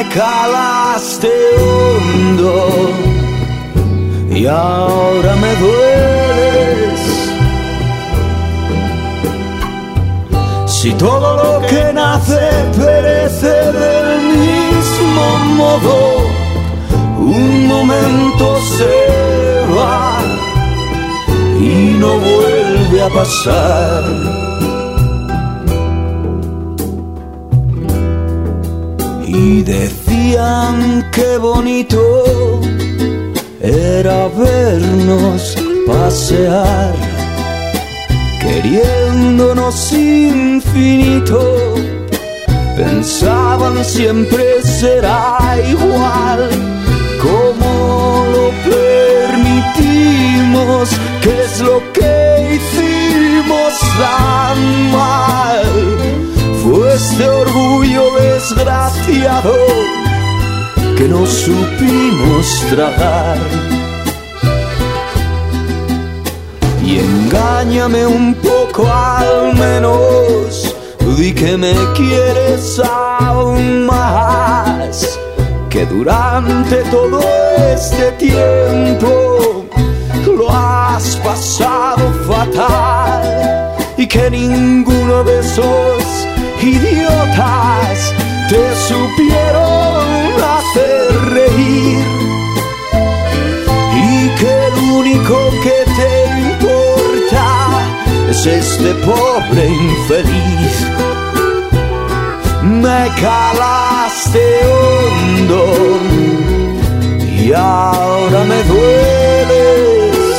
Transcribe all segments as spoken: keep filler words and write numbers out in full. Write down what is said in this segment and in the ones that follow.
calaste hondo y ahora me dueles. Si todo lo que nace perece del mismo modo, un momento se va y no vuelve a pasar. Y decían que bonito era vernos pasear, queriéndonos infinito. Pensaban siempre será igual. ¿Cómo lo permitimos? ¿Qué es lo que hicimos tan mal? Fue este orgullo desgraciado que no supimos tragar. Y engáñame un poco al menos, di que me quieres aún más, que durante todo este tiempo lo has pasado fatal y que ninguno de esos idiotas te supieron hacer reír y que el único que te importa es este pobre infeliz. Me calaste hondo y ahora me dueles.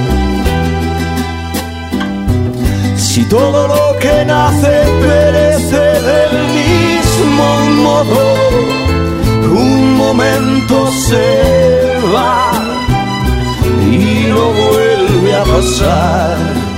Si todo lo que nace perece del mismo modo, un momento se va y no vuelve a pasar.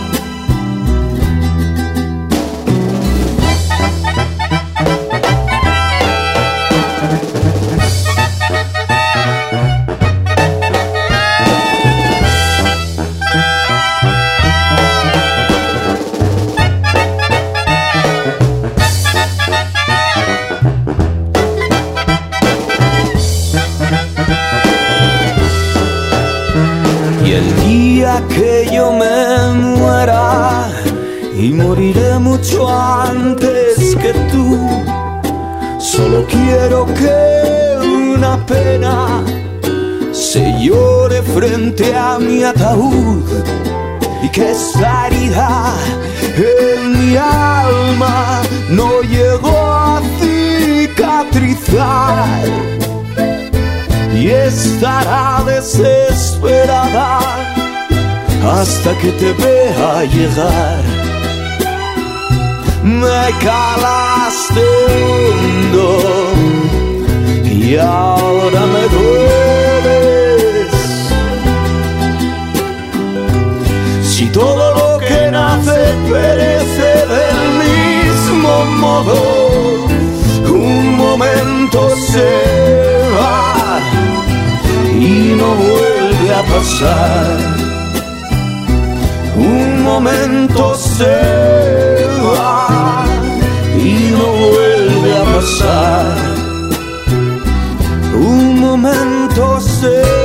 Que yo me muera y moriré mucho antes que tú, solo quiero que una pena se llore frente a mi ataúd y que esta herida en mi alma no llegó a cicatrizar y estará desesperada hasta que te vea llegar. Me calaste hondo y ahora me dueles. Si todo lo que nace perece del mismo modo, un momento se va y no vuelve a pasar. Un momento se va y no vuelve a pasar. Un momento se va.